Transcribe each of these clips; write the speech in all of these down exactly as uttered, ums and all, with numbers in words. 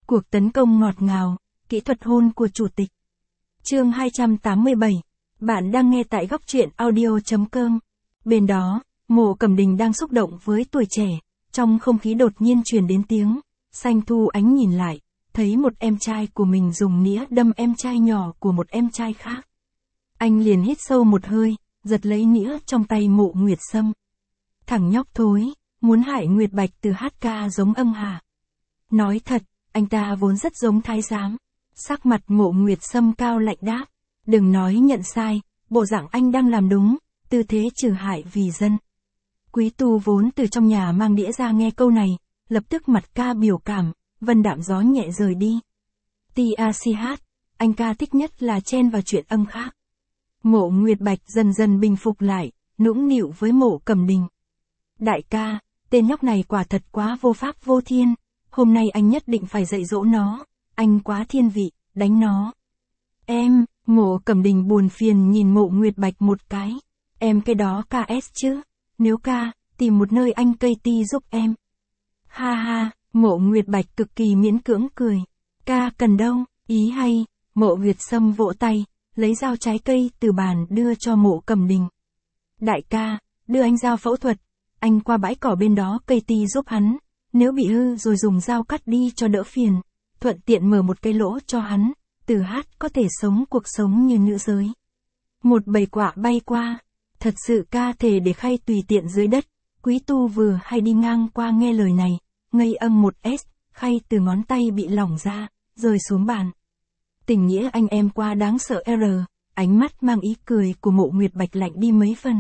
Cuộc tấn công ngọt ngào, kỹ thuật hôn của chủ tịch. Chương hai trăm tám mươi bảy. Bạn đang nghe tại góc truyện audio chấm com. Bên đó, Mộ Cẩm Đình đang xúc động với tuổi trẻ, trong không khí đột nhiên truyền đến tiếng. Xanh Thu Ánh nhìn lại, thấy một em trai của mình dùng nĩa đâm em trai nhỏ của một em trai khác. Anh liền hít sâu một hơi, giật lấy nĩa trong tay Mộ Nguyệt Sâm. Thằng nhóc thối, muốn hại Nguyệt Bạch từ hát ca giống âm hả? Nói thật, anh ta vốn rất giống thái giám. Sắc mặt Mộ Nguyệt Sâm cao lạnh đáp. Đừng nói nhận sai, bộ dạng anh đang làm đúng, tư thế trừ hại vì dân. Quý Tu vốn từ trong nhà mang đĩa ra nghe câu này, lập tức mặt ca biểu cảm, vân đạm gió nhẹ rời đi. Tia si hát, anh ca thích nhất là chen vào chuyện âm khác. Mộ Nguyệt Bạch dần dần bình phục lại, nũng nịu với Mộ Cẩm Đình. Đại ca, tên nhóc này quả thật quá vô pháp vô thiên, hôm nay anh nhất định phải dạy dỗ nó, anh quá thiên vị, đánh nó. Em, Mộ Cẩm Đình buồn phiền nhìn Mộ Nguyệt Bạch một cái. Em cái đó ca ét chứ, nếu ca, tìm một nơi anh cây ti giúp em. Ha ha, Mộ Nguyệt Bạch cực kỳ miễn cưỡng cười. Ca cần đâu, ý hay, Mộ Nguyệt Sâm vỗ tay, lấy dao trái cây từ bàn đưa cho Mộ Cẩm Đình. Đại ca, đưa anh dao phẫu thuật, anh qua bãi cỏ bên đó cây ti giúp hắn, nếu bị hư rồi dùng dao cắt đi cho đỡ phiền, thuận tiện mở một cái lỗ cho hắn, từ hát có thể sống cuộc sống như nữ giới. Một bầy quạ bay qua, thật sự ca thể để khay tùy tiện dưới đất, Quý Tu vừa hay đi ngang qua nghe lời này, ngây âm một s, khay từ ngón tay bị lỏng ra, rơi xuống bàn. Tình nghĩa anh em qua đáng sợ r, ánh mắt mang ý cười của Mộ Nguyệt Bạch lạnh đi mấy phần.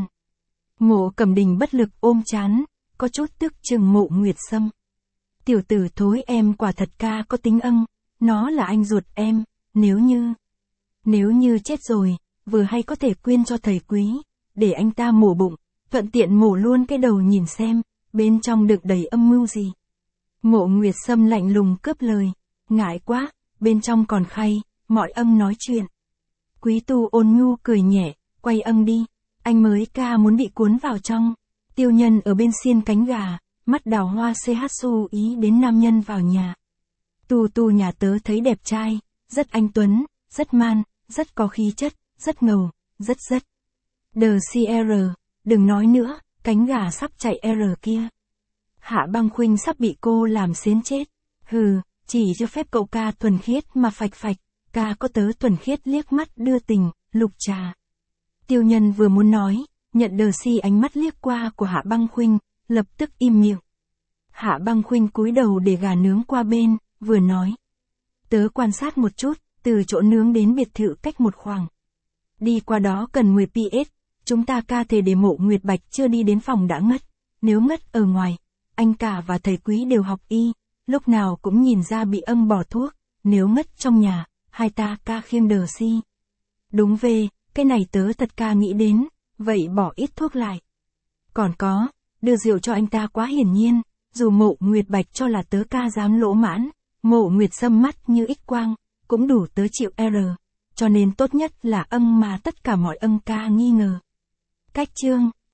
Mộ Cẩm Đình bất lực ôm chán, có chút tức chừng Mộ Nguyệt Sâm. Tiểu tử thối em quả thật ca có tính ân, nó là anh ruột em, nếu như... Nếu như chết rồi, vừa hay có thể quyên cho thầy Quý, để anh ta mổ bụng, thuận tiện mổ luôn cái đầu nhìn xem, bên trong đựng đầy âm mưu gì. Mộ Nguyệt Sâm lạnh lùng cướp lời, ngại quá, bên trong còn khay, mọi âm nói chuyện. Quý Tu ôn nhu cười nhẹ, quay âm đi, anh mới ca muốn bị cuốn vào trong. Tiêu Nhân ở bên xiên cánh gà, mắt đào hoa ch su ý đến nam nhân vào nhà. Tu Tu nhà tớ thấy đẹp trai, rất anh tuấn, rất man, rất có khí chất, rất ngầu, rất rất. Đờ xê rờ, đừng nói nữa, cánh gà sắp chạy R kia. Hạ Băng Khuynh sắp bị cô làm xến chết. Hừ, chỉ cho phép cậu ca thuần khiết mà phạch phạch, ca có tớ thuần khiết liếc mắt đưa tình, lục trà. Tiêu Nhân vừa muốn nói, nhận đờ xi ánh mắt liếc qua của Hạ Băng Khuynh, lập tức im miệng. Hạ Băng Khuynh cúi đầu để gà nướng qua bên, vừa nói. Tớ quan sát một chút, từ chỗ nướng đến biệt thự cách một khoảng. Đi qua đó cần mười pi ét, chúng ta ca thể để Mộ Nguyệt Bạch chưa đi đến phòng đã ngất. Nếu ngất ở ngoài, anh cả và thầy Quý đều học y, lúc nào cũng nhìn ra bị âm bỏ thuốc. Nếu ngất trong nhà, hai ta ca khiêng đờ si. Đúng về, cái này tớ thật ca nghĩ đến, vậy bỏ ít thuốc lại. Còn có, đưa rượu cho anh ta quá hiển nhiên, dù Mộ Nguyệt Bạch cho là tớ ca dám lỗ mãn, Mộ Nguyệt Sâm mắt như ích quang, cũng đủ tớ chịu R, cho nên tốt nhất là âm mà tất cả mọi âm ca nghi ngờ. Cách chương